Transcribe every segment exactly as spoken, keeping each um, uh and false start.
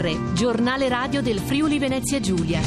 R, giornale radio del Friuli Venezia Giulia.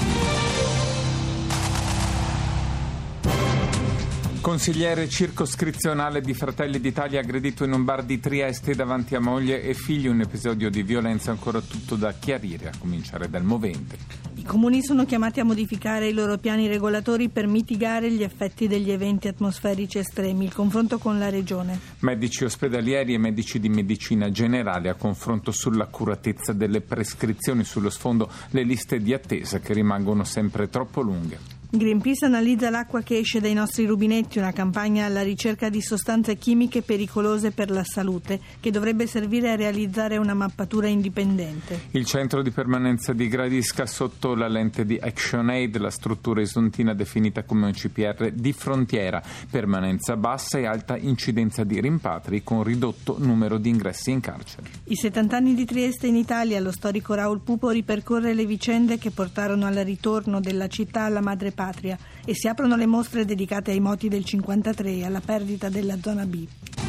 Consigliere circoscrizionale di Fratelli d'Italia aggredito in un bar di Trieste davanti a moglie e figli, un episodio di violenza ancora tutto da chiarire, a cominciare dal movente. I comuni sono chiamati a modificare i loro piani regolatori per mitigare gli effetti degli eventi atmosferici estremi. Il confronto con la Regione. Medici ospedalieri e medici di medicina generale a confronto sull'accuratezza delle prescrizioni, sullo sfondo le liste di attesa che rimangono sempre troppo lunghe. Greenpeace analizza l'acqua che esce dai nostri rubinetti, una campagna alla ricerca di sostanze chimiche pericolose per la salute che dovrebbe servire a realizzare una mappatura indipendente. Il centro di permanenza di Gradisca sotto la lente di ActionAid, la struttura isontina definita come un C P R di frontiera, permanenza bassa e alta incidenza di rimpatri con ridotto numero di ingressi in carcere. I settanta anni di Trieste in Italia, lo storico Raul Pupo ripercorre le vicende che portarono al ritorno della città alla madre patria e si aprono le mostre dedicate ai moti del cinquantatré e alla perdita della zona B.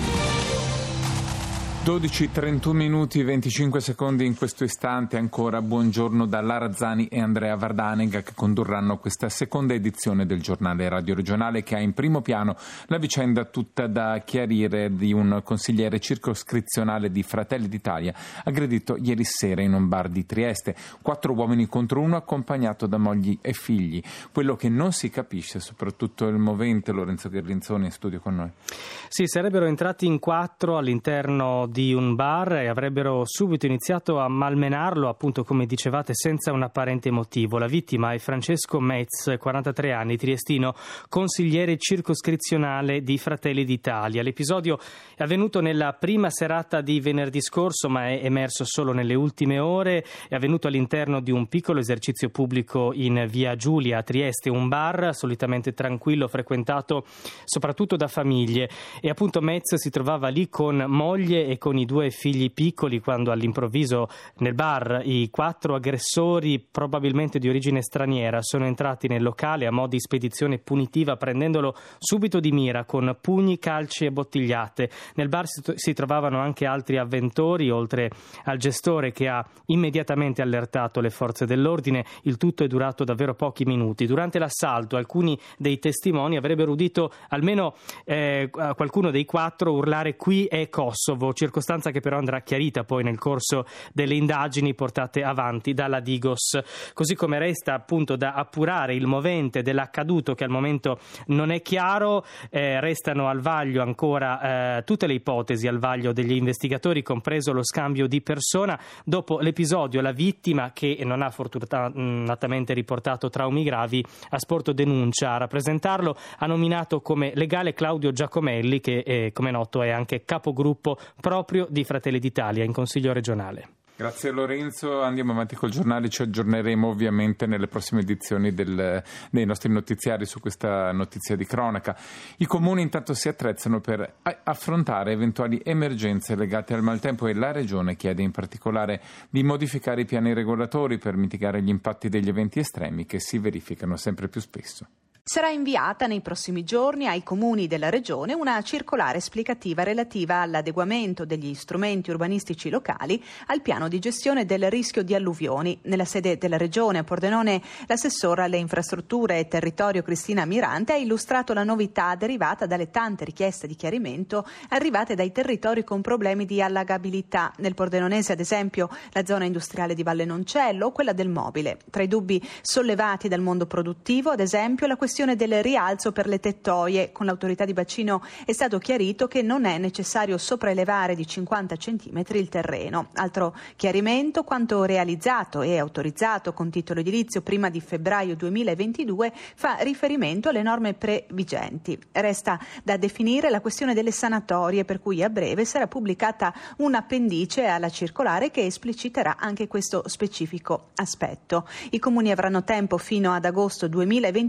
dodici trentuno minuti venticinque secondi in questo istante. Ancora buongiorno da Lara Zani e Andrea Vardanega che condurranno questa seconda edizione del giornale radio regionale, che ha in primo piano la vicenda tutta da chiarire di un consigliere circoscrizionale di Fratelli d'Italia aggredito ieri sera in un bar di Trieste. Quattro uomini contro uno, accompagnato da mogli e figli. Quello che non si capisce, soprattutto il movente, Lorenzo Gherlinzoni in studio con noi. Sì, sarebbero entrati in quattro all'interno di di un bar e avrebbero subito iniziato a malmenarlo, appunto come dicevate, senza un apparente motivo. La vittima è Francesco Metz, quarantatré anni, triestino, consigliere circoscrizionale di Fratelli d'Italia. L'episodio è avvenuto nella prima serata di venerdì scorso, ma è emerso solo nelle ultime ore. È avvenuto all'interno di un piccolo esercizio pubblico in via Giulia a Trieste, un bar solitamente tranquillo, frequentato soprattutto da famiglie, e appunto Metz si trovava lì con moglie e con con i due figli piccoli quando all'improvviso nel bar i quattro aggressori, probabilmente di origine straniera, sono entrati nel locale a mo' di spedizione punitiva, prendendolo subito di mira con pugni, calci e bottigliate. Nel bar si trovavano anche altri avventori, oltre al gestore che ha immediatamente allertato le forze dell'ordine. Il tutto è durato davvero pochi minuti. Durante l'assalto alcuni dei testimoni avrebbero udito almeno eh, qualcuno dei quattro urlare "qui è Kosovo", circostanza che però andrà chiarita poi nel corso delle indagini portate avanti dalla Digos. Così come resta appunto da appurare il movente dell'accaduto, che al momento non è chiaro. Eh, restano al vaglio ancora eh, tutte le ipotesi al vaglio degli investigatori, compreso lo scambio di persona. Dopo l'episodio la vittima, che non ha fortunatamente riportato traumi gravi, ha sporto denuncia. A rappresentarlo ha nominato come legale Claudio Giacomelli, che eh, come noto è anche capogruppo proprio di Fratelli d'Italia in Consiglio regionale. Grazie Lorenzo, andiamo avanti col giornale, ci aggiorneremo ovviamente nelle prossime edizioni del, dei nostri notiziari su questa notizia di cronaca. I comuni intanto si attrezzano per affrontare eventuali emergenze legate al maltempo e la Regione chiede in particolare di modificare i piani regolatori per mitigare gli impatti degli eventi estremi che si verificano sempre più spesso. Sarà inviata nei prossimi giorni ai comuni della Regione una circolare esplicativa relativa all'adeguamento degli strumenti urbanistici locali al piano di gestione del rischio di alluvioni. Nella sede della Regione a Pordenone, l'assessora alle infrastrutture e territorio Cristina Mirante ha illustrato la novità derivata dalle tante richieste di chiarimento arrivate dai territori con problemi di allagabilità. Nel pordenonese, ad esempio, la zona industriale di Valle Noncello o quella del mobile. Tra i dubbi sollevati dal mondo produttivo, ad esempio, la questione del rialzo per le tettoie. Con l'autorità di bacino è stato chiarito che non è necessario sopraelevare di cinquanta centimetri il terreno. Altro chiarimento: quanto realizzato e autorizzato con titolo edilizio prima di febbraio duemilaventidue fa riferimento alle norme previgenti. Resta da definire la questione delle sanatorie, per cui a breve sarà pubblicata un appendice alla circolare che espliciterà anche questo specifico aspetto. I comuni avranno tempo fino ad agosto duemilaventicinque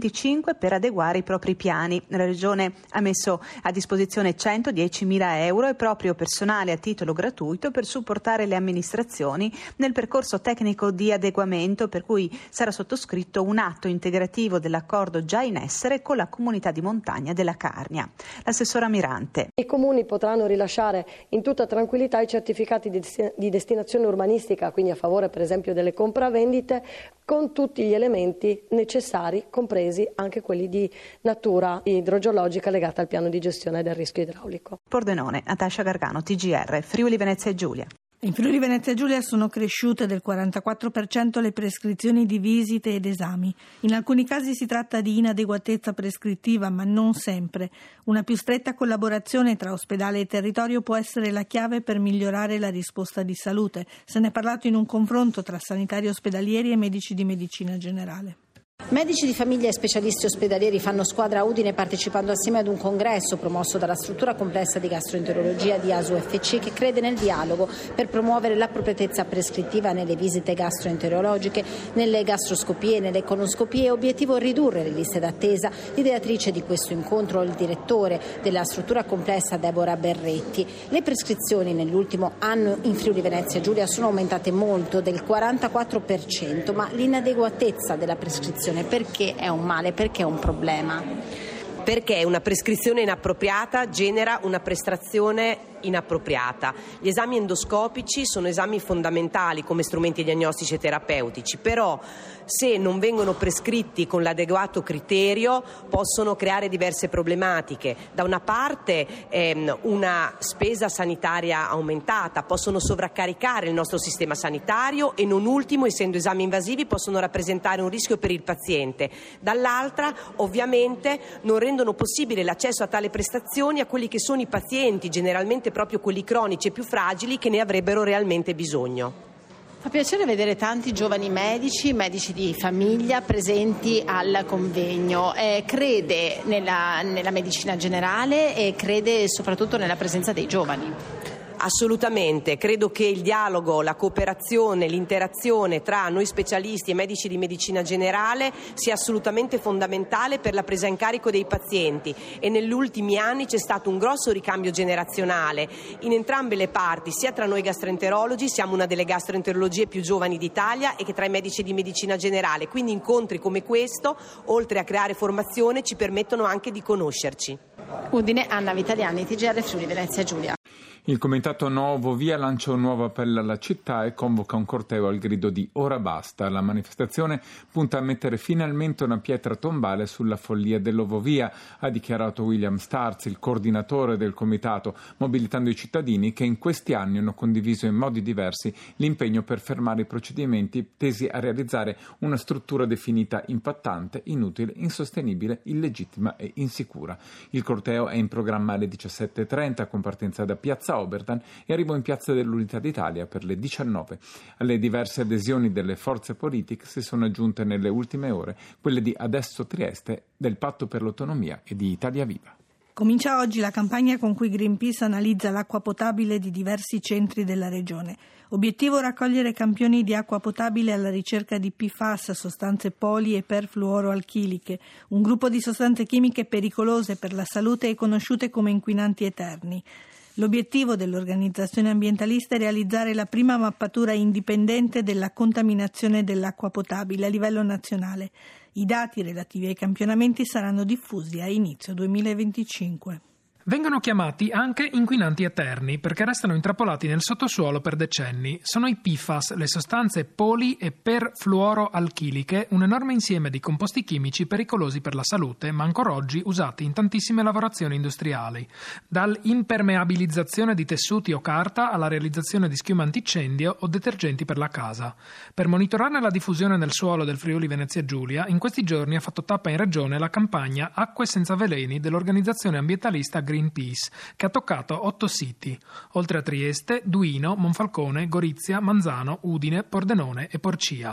comunque per adeguare i propri piani. La Regione ha messo a disposizione centodiecimila euro e proprio personale a titolo gratuito per supportare le amministrazioni nel percorso tecnico di adeguamento, per cui sarà sottoscritto un atto integrativo dell'accordo già in essere con la comunità di montagna della Carnia. L'assessora Mirante. I comuni potranno rilasciare in tutta tranquillità i certificati di destinazione urbanistica, quindi a favore per esempio delle compravendite, con tutti gli elementi necessari, compresi anche quelli di natura idrogeologica legata al piano di gestione del rischio idraulico. Pordenone, Natascia Gargano, T G R, Friuli Venezia Giulia. In Friuli Venezia Giulia sono cresciute del quarantaquattro per cento le prescrizioni di visite ed esami. In alcuni casi si tratta di inadeguatezza prescrittiva, ma non sempre. Una più stretta collaborazione tra ospedale e territorio può essere la chiave per migliorare la risposta di salute. Se ne è parlato in un confronto tra sanitari ospedalieri e medici di medicina generale. Medici di famiglia e specialisti ospedalieri fanno squadra a Udine partecipando assieme ad un congresso promosso dalla struttura complessa di gastroenterologia di A S U F C, che crede nel dialogo per promuovere l'appropriatezza prescrittiva nelle visite gastroenterologiche, nelle gastroscopie e nelle colonoscopie. Obiettivo ridurre le liste d'attesa. L'ideatrice di questo incontro, il direttore della struttura complessa Deborah Berretti. Le prescrizioni nell'ultimo anno in Friuli Venezia Giulia sono aumentate molto, del quarantaquattro per cento, ma l'inadeguatezza della prescrizione perché è un male, perché è un problema? Perché una prescrizione inappropriata genera una prestazione inappropriata. Gli esami endoscopici sono esami fondamentali come strumenti diagnostici e terapeutici, però se non vengono prescritti con l'adeguato criterio possono creare diverse problematiche. Da una parte ehm, una spesa sanitaria aumentata, possono sovraccaricare il nostro sistema sanitario e non ultimo, essendo esami invasivi, possono rappresentare un rischio per il paziente. Dall'altra ovviamente non rendono possibile l'accesso a tale prestazioni a quelli che sono i pazienti, generalmente proprio quelli cronici e più fragili, che ne avrebbero realmente bisogno. Fa piacere vedere tanti giovani medici, medici di famiglia presenti al convegno. Eh, crede nella, nella medicina generale e crede soprattutto nella presenza dei giovani. Assolutamente, credo che il dialogo, la cooperazione, l'interazione tra noi specialisti e medici di medicina generale sia assolutamente fondamentale per la presa in carico dei pazienti, e negli ultimi anni c'è stato un grosso ricambio generazionale in entrambe le parti, sia tra noi gastroenterologi, siamo una delle gastroenterologie più giovani d'Italia, e che tra i medici di medicina generale, quindi incontri come questo, oltre a creare formazione, ci permettono anche di conoscerci. Udine, Anna Vitaliani, T G R Friuli Venezia Giulia. Il comitato Nuovo Via lancia un nuovo appello alla città e convoca un corteo al grido di "Ora basta". La manifestazione punta a mettere finalmente una pietra tombale sulla follia dell'Ovovia, ha dichiarato William Starz, il coordinatore del comitato, mobilitando i cittadini che in questi anni hanno condiviso in modi diversi l'impegno per fermare i procedimenti tesi a realizzare una struttura definita impattante, inutile, insostenibile, illegittima e insicura. Il corteo è in programma alle diciassette e trenta con partenza da Piazza Oberdan e arrivo in Piazza dell'Unità d'Italia per le diciannove. Alle diverse adesioni delle forze politiche si sono aggiunte nelle ultime ore quelle di Adesso Trieste, del Patto per l'Autonomia e di Italia Viva. Comincia oggi la campagna con cui Greenpeace analizza l'acqua potabile di diversi centri della regione. Obiettivo: raccogliere campioni di acqua potabile alla ricerca di P F A S, sostanze poli e perfluoroalchiliche, un gruppo di sostanze chimiche pericolose per la salute e conosciute come inquinanti eterni. L'obiettivo dell'organizzazione ambientalista è realizzare la prima mappatura indipendente della contaminazione dell'acqua potabile a livello nazionale. I dati relativi ai campionamenti saranno diffusi a inizio duemilaventicinque. Vengono chiamati anche inquinanti eterni perché restano intrappolati nel sottosuolo per decenni. Sono i P F A S, le sostanze poli e perfluoroalchiliche, un enorme insieme di composti chimici pericolosi per la salute, ma ancora oggi usati in tantissime lavorazioni industriali. Dall'impermeabilizzazione di tessuti o carta alla realizzazione di schiuma antincendio o detergenti per la casa. Per monitorare la diffusione nel suolo del Friuli Venezia Giulia, in questi giorni ha fatto tappa in regione la campagna Acque senza veleni dell'organizzazione ambientalista Greenpeace, che ha toccato otto siti, oltre a Trieste, Duino, Monfalcone, Gorizia, Manzano, Udine, Pordenone e Porcia.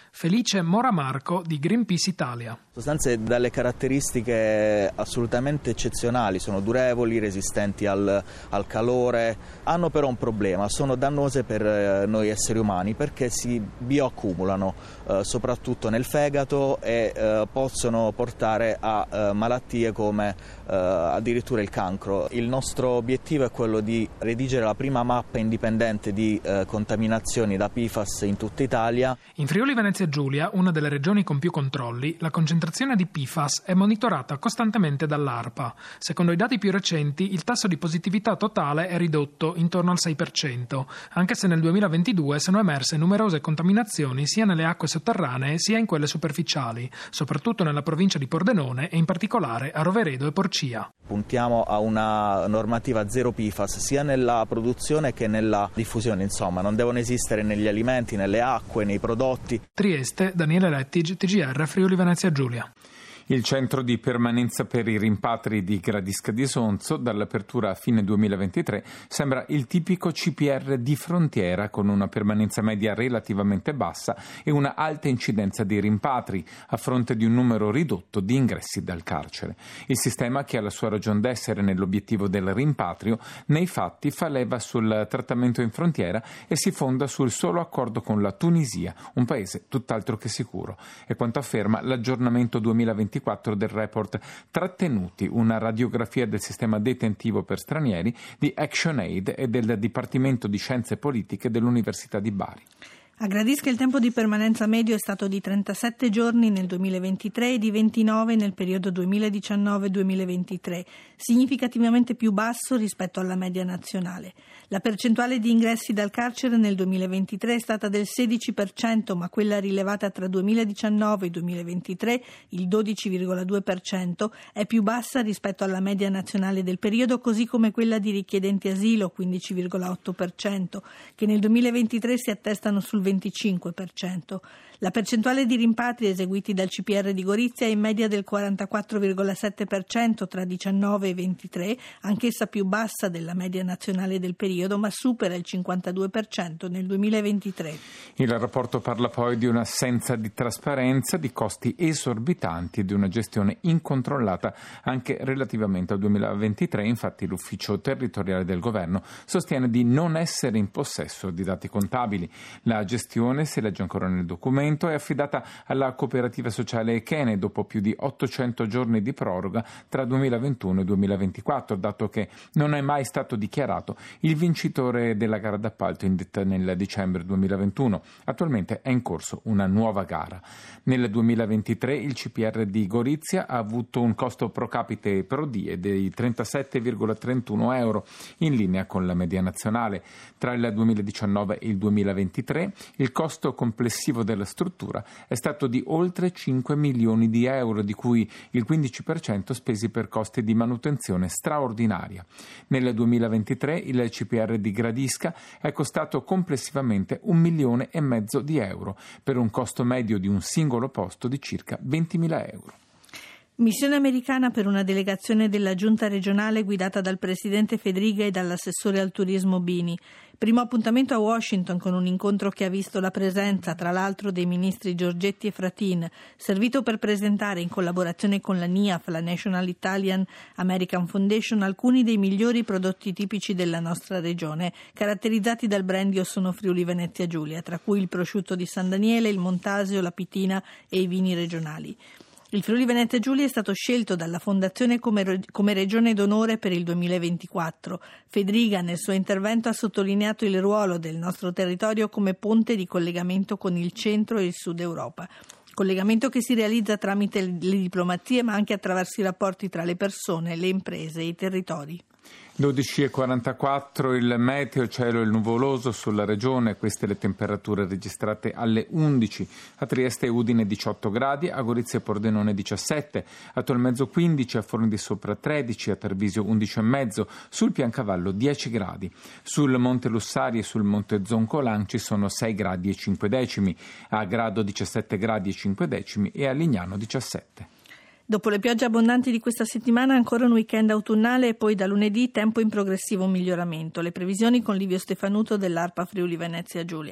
Felice Moramarco di Greenpeace Italia. Sostanze dalle caratteristiche assolutamente eccezionali, sono durevoli, resistenti al, al calore, hanno però un problema, sono dannose per noi esseri umani perché si bioaccumulano eh, soprattutto nel fegato e eh, possono portare a eh, malattie come eh, addirittura il cancro. Il nostro obiettivo è quello di redigere la prima mappa indipendente di eh, contaminazioni da P F A S in tutta Italia. In Friuli Venezia Giulia, una delle regioni con più controlli, la concentrazione di P F A S è monitorata costantemente dall'ARPA. Secondo i dati più recenti, il tasso di positività totale è ridotto intorno al sei per cento, anche se nel duemilaventidue sono emerse numerose contaminazioni sia nelle acque sotterranee sia in quelle superficiali, soprattutto nella provincia di Pordenone e in particolare a Roveredo e Porcia. Puntiamo a una normativa zero P F A S sia nella produzione che nella diffusione, insomma, non devono esistere negli alimenti, nelle acque, nei prodotti. Trieste, Daniele Lettig, T G R Friuli Venezia Giulia. Il centro di permanenza per i rimpatri di Gradisca di Sonzo, dall'apertura a fine duemilaventitré, sembra il tipico C P R di frontiera con una permanenza media relativamente bassa e una alta incidenza di rimpatri a fronte di un numero ridotto di ingressi dal carcere. Il sistema, che ha la sua ragion d'essere nell'obiettivo del rimpatrio, nei fatti fa leva sul trattamento in frontiera e si fonda sul solo accordo con la Tunisia, un paese tutt'altro che sicuro. È quanto afferma l'aggiornamento duemilaventiquattro del report Trattenuti, una radiografia del sistema detentivo per stranieri di ActionAid e del Dipartimento di Scienze Politiche dell'Università di Bari. A Gradisca il tempo di permanenza medio è stato di trentasette giorni nel duemilaventitré e di ventinove nel periodo duemiladiciannove duemilaventitré, significativamente più basso rispetto alla media nazionale. La percentuale di ingressi dal carcere nel duemilaventitré è stata del sedici per cento, ma quella rilevata tra duemiladiciannove e duemilaventitré, il dodici virgola due per cento, è più bassa rispetto alla media nazionale del periodo, così come quella di richiedenti asilo, quindici virgola otto per cento, che nel duemilaventitré si attestano sul venticinque per cento. La percentuale di rimpatri eseguiti dal C P R di Gorizia è in media del quarantaquattro virgola sette per cento tra diciannove e ventitré, anch'essa più bassa della media nazionale del periodo, ma supera il cinquantadue per cento nel duemilaventitré. Il rapporto parla poi di un'assenza di trasparenza, di costi esorbitanti e di una gestione incontrollata anche relativamente al duemilaventitré. Infatti l'ufficio territoriale del governo sostiene di non essere in possesso di dati contabili. La gestione, si legge ancora nel documento, è affidata alla cooperativa sociale Chene dopo più di ottocento giorni di proroga tra duemilaventuno e duemilaventiquattro, dato che non è mai stato dichiarato il vincitore della gara d'appalto indetta nel dicembre duemilaventuno. Attualmente è in corso una nuova gara. Nel duemilaventitré il C P R di Gorizia ha avuto un costo pro capite pro die dei trentasette virgola trentuno euro, in linea con la media nazionale. Tra il duemiladiciannove e il duemilaventitré il costo complessivo della struttura è stato di oltre cinque milioni di euro, di cui il quindici per cento spesi per costi di manutenzione straordinaria. Nel duemilaventitré il C P R di Gradisca è costato complessivamente un milione e mezzo di euro, per un costo medio di un singolo posto di circa ventimila euro. Missione americana per una delegazione della giunta regionale guidata dal presidente Fedriga e dall'assessore al turismo Bini. Primo appuntamento a Washington con un incontro che ha visto la presenza, tra l'altro, dei ministri Giorgetti e Fratin, servito per presentare in collaborazione con la N I A F, la National Italian American Foundation, alcuni dei migliori prodotti tipici della nostra regione, caratterizzati dal brand Io sono Friuli Venezia Giulia, tra cui il prosciutto di San Daniele, il Montasio, la Pitina e i vini regionali. Il Friuli Venezia Giulia è stato scelto dalla Fondazione come, come regione d'onore per il duemilaventiquattro. Fedriga nel suo intervento ha sottolineato il ruolo del nostro territorio come ponte di collegamento con il centro e il sud Europa. Collegamento che si realizza tramite le diplomazie, ma anche attraverso i rapporti tra le persone, le imprese e i territori. dodici e quarantaquattro il meteo, cielo il nuvoloso sulla regione, queste le temperature registrate alle undici, a Trieste e Udine diciotto gradi, a Gorizia e Pordenone diciassette, a Tolmezzo quindici, a Forni di Sopra tredici, a Treviso undici e mezzo, sul Piancavallo dieci gradi, sul Monte Lussari e sul Monte Zoncolan ci sono sei gradi e cinque decimi, a Grado diciassette gradi e cinque decimi e a Lignano diciassette. Dopo le piogge abbondanti di questa settimana ancora un weekend autunnale e poi da lunedì tempo in progressivo miglioramento. Le previsioni con Livio Stefanuto dell'ARPA Friuli Venezia Giulia.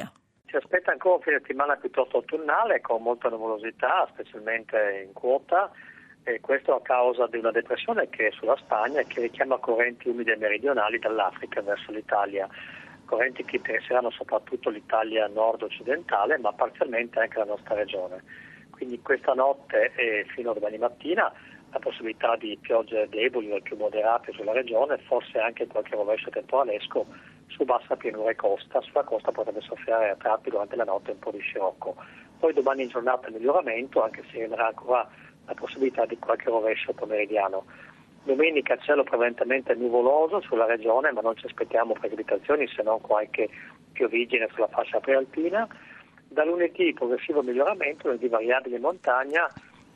Si aspetta ancora un fine settimana piuttosto autunnale con molta nuvolosità, specialmente in quota, e questo a causa di una depressione che è sulla Spagna e che richiama correnti umide meridionali dall'Africa verso l'Italia, correnti che interesseranno soprattutto l'Italia nord-occidentale, ma parzialmente anche la nostra regione. Quindi questa notte e fino a domani mattina la possibilità di piogge deboli o più moderate sulla regione, forse anche qualche rovescio temporalesco su bassa pianura e costa. Sulla costa potrebbe soffiare a tratti durante la notte un po' di scirocco. Poi domani in giornata miglioramento, anche se rimarrà ancora la possibilità di qualche rovescio pomeridiano. Domenica cielo prevalentemente nuvoloso sulla regione, ma non ci aspettiamo precipitazioni se non qualche pioviggine sulla fascia prealpina. Da lunedì progressivo miglioramento, lunedì variabile in montagna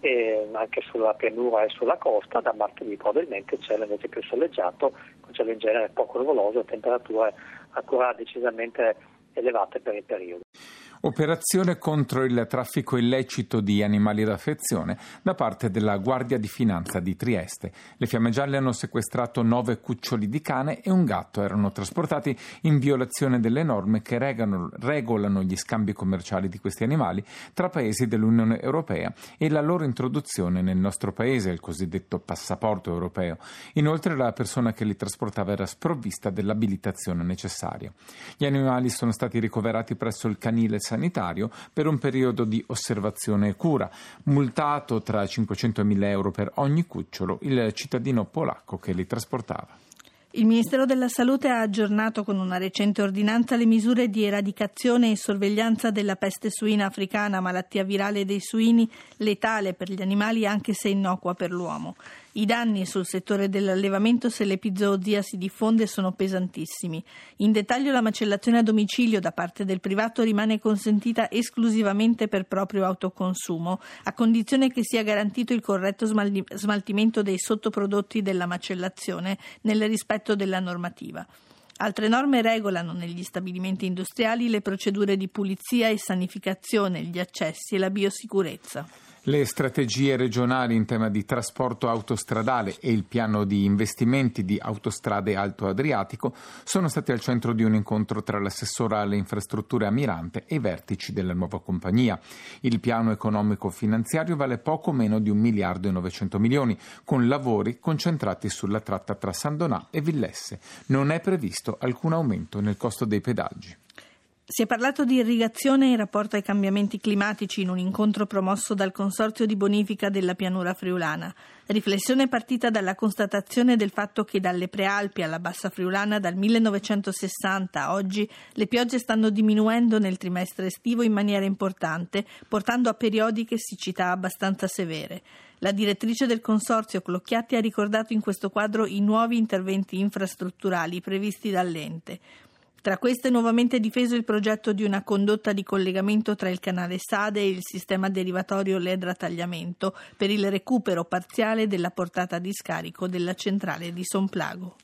e anche sulla pianura e sulla costa. Da martedì probabilmente cielo invece più soleggiato, con cielo in genere poco nuvoloso e temperature ancora decisamente elevate per il periodo. Operazione contro il traffico illecito di animali d'affezione da parte della Guardia di Finanza di Trieste. Le Fiamme Gialle hanno sequestrato nove cuccioli di cane e un gatto. Erano trasportati in violazione delle norme che regano, regolano gli scambi commerciali di questi animali tra paesi dell'Unione Europea e la loro introduzione nel nostro paese, il cosiddetto passaporto europeo. Inoltre la persona che li trasportava era sprovvista dell'abilitazione necessaria. Gli animali sono stati ricoverati presso il canile sanitario per un periodo di osservazione e cura. Multato tra cinquecento e mille euro per ogni cucciolo il cittadino polacco che li trasportava. Il Ministero della Salute ha aggiornato con una recente ordinanza le misure di eradicazione e sorveglianza della peste suina africana, malattia virale dei suini letale per gli animali anche se innocua per l'uomo. I danni sul settore dell'allevamento se l'epizootia si diffonde sono pesantissimi. In dettaglio la macellazione a domicilio da parte del privato rimane consentita esclusivamente per proprio autoconsumo, a condizione che sia garantito il corretto smaltimento dei sottoprodotti della macellazione nel rispetto della normativa. Altre norme regolano negli stabilimenti industriali le procedure di pulizia e sanificazione, gli accessi e la biosicurezza. Le strategie regionali in tema di trasporto autostradale e il piano di investimenti di Autostrade Alto Adriatico sono stati al centro di un incontro tra l'assessora alle infrastrutture Amirante e i vertici della nuova compagnia. Il piano economico-finanziario vale poco meno di un miliardo e novecento milioni, con lavori concentrati sulla tratta tra San Donà e Villesse. Non è previsto alcun aumento nel costo dei pedaggi. Si è parlato di irrigazione in rapporto ai cambiamenti climatici in un incontro promosso dal Consorzio di Bonifica della Pianura Friulana. Riflessione partita dalla constatazione del fatto che dalle Prealpi alla Bassa Friulana dal millenovecentosessanta a oggi le piogge stanno diminuendo nel trimestre estivo in maniera importante, portando a periodiche siccità abbastanza severe. La direttrice del Consorzio Clocchiatti ha ricordato in questo quadro i nuovi interventi infrastrutturali previsti dall'ente. Tra queste nuovamente difeso il progetto di una condotta di collegamento tra il canale Sade e il sistema derivatorio Ledra Tagliamento per il recupero parziale della portata di scarico della centrale di Somplago.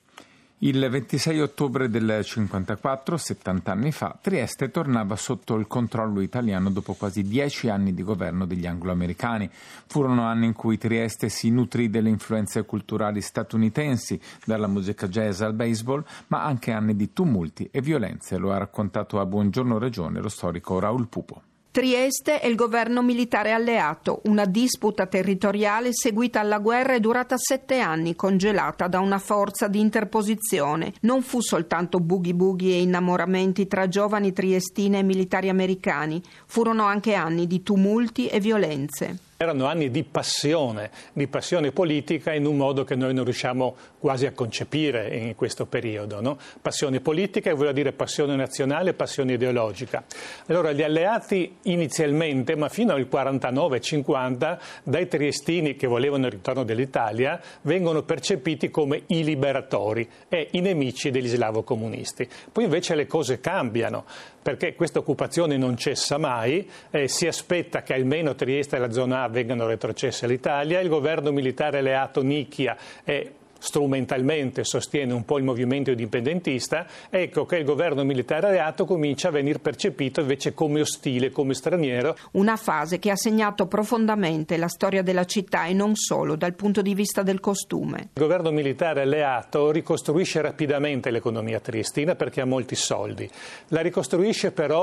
Il ventisei ottobre del cinquantaquattro, settanta anni fa, Trieste tornava sotto il controllo italiano dopo quasi dieci anni di governo degli anglo-americani. Furono anni in cui Trieste si nutrì delle influenze culturali statunitensi, dalla musica jazz al baseball, ma anche anni di tumulti e violenze, lo ha raccontato a Buongiorno Regione lo storico Raul Pupo. Trieste e il governo militare alleato, una disputa territoriale seguita alla guerra e durata sette anni, congelata da una forza di interposizione. Non fu soltanto boogie boogie e innamoramenti tra giovani triestine e militari americani, furono anche anni di tumulti e violenze. Erano anni di passione, di passione politica in un modo che noi non riusciamo quasi a concepire in questo periodo, no? Passione politica vuol dire passione nazionale, passione ideologica. Allora gli alleati inizialmente, ma fino al quarantanove cinquanta, dai triestini che volevano il ritorno dell'Italia, vengono percepiti come i liberatori e i nemici degli slavo-comunisti. Poi invece le cose cambiano, perché questa occupazione non cessa mai, eh, si aspetta che almeno Trieste e la zona A vengano retrocesse all'Italia, il governo militare alleato nicchia e strumentalmente sostiene un po' il movimento indipendentista, ecco che il governo militare alleato comincia a venire percepito invece come ostile, come straniero. Una fase che ha segnato profondamente la storia della città e non solo dal punto di vista del costume. Il governo militare alleato ricostruisce rapidamente l'economia triestina perché ha molti soldi, la ricostruisce però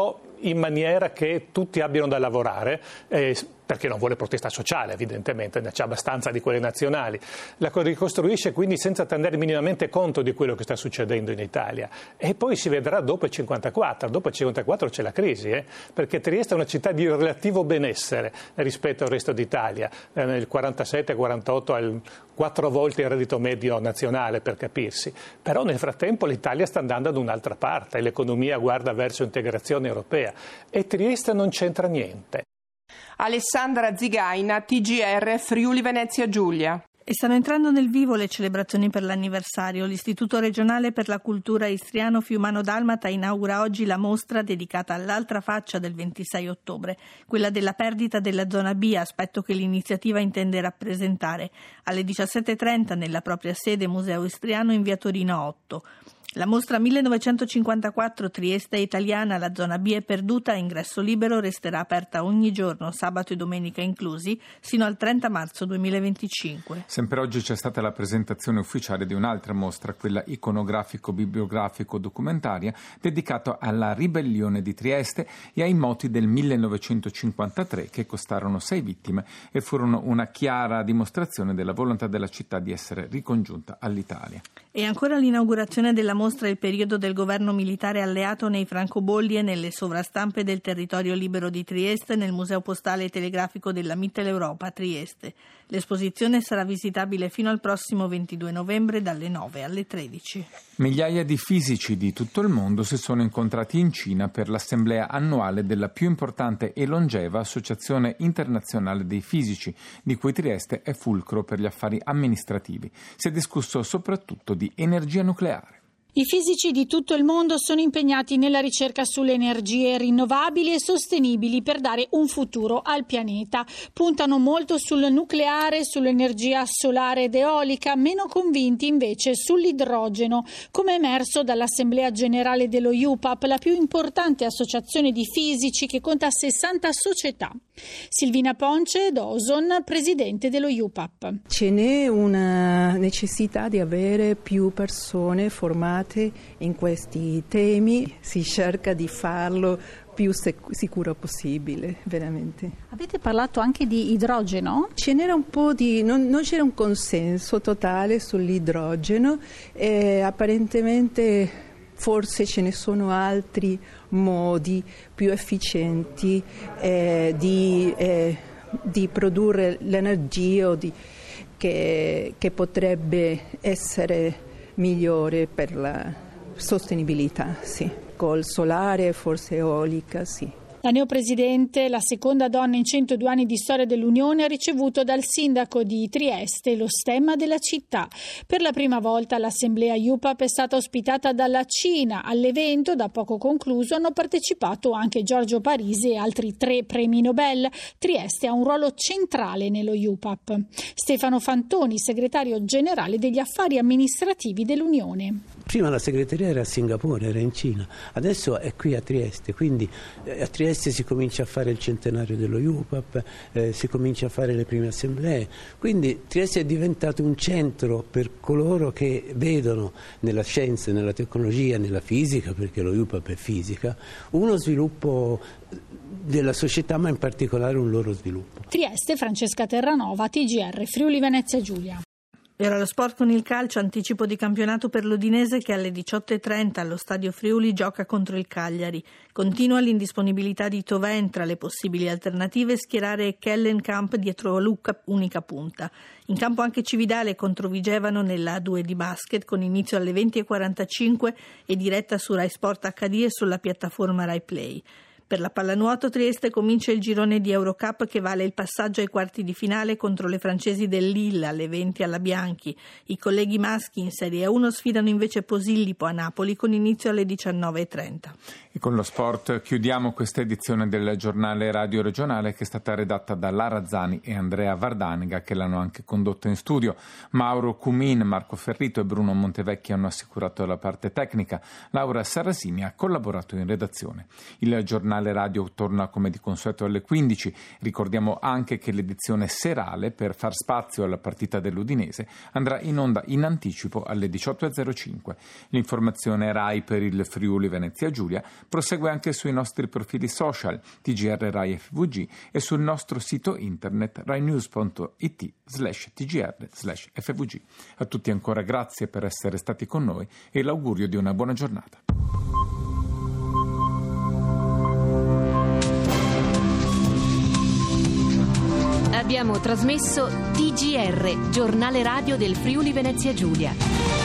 in maniera che tutti abbiano da lavorare, eh, perché non vuole protesta sociale, evidentemente, ne c'è abbastanza di quelle nazionali. La ricostruisce quindi senza tenere minimamente conto di quello che sta succedendo in Italia. E poi si vedrà dopo il cinquantaquattro. Dopo il cinquantaquattro c'è la crisi, eh? perché Trieste è una città di relativo benessere rispetto al resto d'Italia. Eh, nel quarantasette quarantotto ha il quattro volte il reddito medio nazionale, per capirsi. Però nel frattempo l'Italia sta andando ad un'altra parte, l'economia guarda verso integrazione europea e Trieste non c'entra niente. Alessandra Zigaina, T G R Friuli Venezia Giulia. E stanno entrando nel vivo le celebrazioni per l'anniversario. L'Istituto regionale per la cultura istriano Fiumano Dalmata inaugura oggi la mostra dedicata all'altra faccia del ventisei ottobre, quella della perdita della zona B, aspetto che l'iniziativa intende rappresentare, alle diciassette e trenta nella propria sede Museo Istriano in via Torino otto. La mostra millenovecentocinquantaquattro Trieste è italiana, la zona B è perduta, ingresso libero, resterà aperta ogni giorno, sabato e domenica inclusi, sino al trenta marzo duemilaventicinque. Sempre oggi c'è stata la presentazione ufficiale di un'altra mostra, quella iconografico-bibliografico-documentaria, dedicata alla ribellione di Trieste e ai moti del millenovecentocinquantatré che costarono sei vittime e furono una chiara dimostrazione della volontà della città di essere ricongiunta all'Italia. E ancora l'inaugurazione della mostra Il periodo del governo militare alleato nei francobolli e nelle sovrastampe del territorio libero di Trieste nel Museo Postale e Telegrafico della Mitteleuropa a Trieste. L'esposizione sarà visitabile fino al prossimo ventidue novembre dalle nove alle tredici. Migliaia di fisici di tutto il mondo si sono incontrati in Cina per l'assemblea annuale della più importante e longeva associazione internazionale dei fisici, di cui Trieste è fulcro per gli affari amministrativi. Si è discusso soprattutto di energia nucleare. I fisici di tutto il mondo sono impegnati nella ricerca sulle energie rinnovabili e sostenibili per dare un futuro al pianeta. Puntano molto sul nucleare, sull'energia solare ed eolica, meno convinti invece sull'idrogeno, come emerso dall'Assemblea Generale dello U P A P, la più importante associazione di fisici che conta sessanta società. Silvina Ponce Dawson, presidente dello U P A P. Ce n'è una necessità di avere più persone formate in questi temi, si cerca di farlo più sec- sicuro possibile, veramente. Avete parlato anche di idrogeno? Ce n'era un po' di, non, non c'era un consenso totale sull'idrogeno e apparentemente forse ce ne sono altri modi più efficienti eh, di, eh, di produrre l'energia o di, che, che potrebbe essere migliore per la sostenibilità, sì. Col solare, forse eolica, sì. La neopresidente, la seconda donna in centodue anni di storia dell'Unione, ha ricevuto dal sindaco di Trieste lo stemma della città. Per la prima volta l'assemblea U P A P è stata ospitata dalla Cina. All'evento, da poco concluso, hanno partecipato anche Giorgio Parisi e altri tre premi Nobel. Trieste ha un ruolo centrale nello U P A P. Stefano Fantoni, segretario generale degli affari amministrativi dell'Unione. Prima la segreteria era a Singapore, era in Cina, adesso è qui a Trieste, quindi a Trieste si comincia a fare il centenario dello U P A P, eh, si comincia a fare le prime assemblee, quindi Trieste è diventato un centro per coloro che vedono nella scienza, nella tecnologia, nella fisica, perché lo U P A P è fisica, uno sviluppo della società, ma in particolare un loro sviluppo. Trieste, Francesca Terranova, T G R Friuli Venezia Giulia. E ora lo sport con il calcio, anticipo di campionato per l'Udinese che alle diciotto e trenta allo Stadio Friuli gioca contro il Cagliari. Continua l'indisponibilità di Thauvin, tra le possibili alternative schierare Kellenkamp dietro Lucca, unica punta. In campo anche Cividale contro Vigevano nella A due di basket con inizio alle venti e quarantacinque e diretta su Rai Sport acca di e sulla piattaforma Rai Play. Per la pallanuoto Trieste comincia il girone di Eurocup che vale il passaggio ai quarti di finale contro le francesi del Lille alle venti alla Bianchi. I colleghi maschi in Serie uno sfidano invece Posillipo a Napoli con inizio alle diciannove e trenta. E con lo sport chiudiamo questa edizione del giornale radio regionale che è stata redatta da Lara Zani e Andrea Vardanega, che l'hanno anche condotta in studio. Mauro Cumin, Marco Ferrito e Bruno Montevecchi hanno assicurato la parte tecnica. Laura Sarasini ha collaborato in redazione. Il giornale giornale radio torna come di consueto alle quindici. Ricordiamo anche che l'edizione serale, per far spazio alla partita dell'Udinese, andrà in onda in anticipo alle diciotto e zero cinque. L'informazione Rai per il Friuli Venezia Giulia prosegue anche sui nostri profili social T G R Rai F V G e sul nostro sito internet rainews punto it slash tgr slash fvg. A tutti ancora grazie per essere stati con noi e l'augurio di una buona giornata. Abbiamo trasmesso T G R, giornale radio del Friuli Venezia Giulia.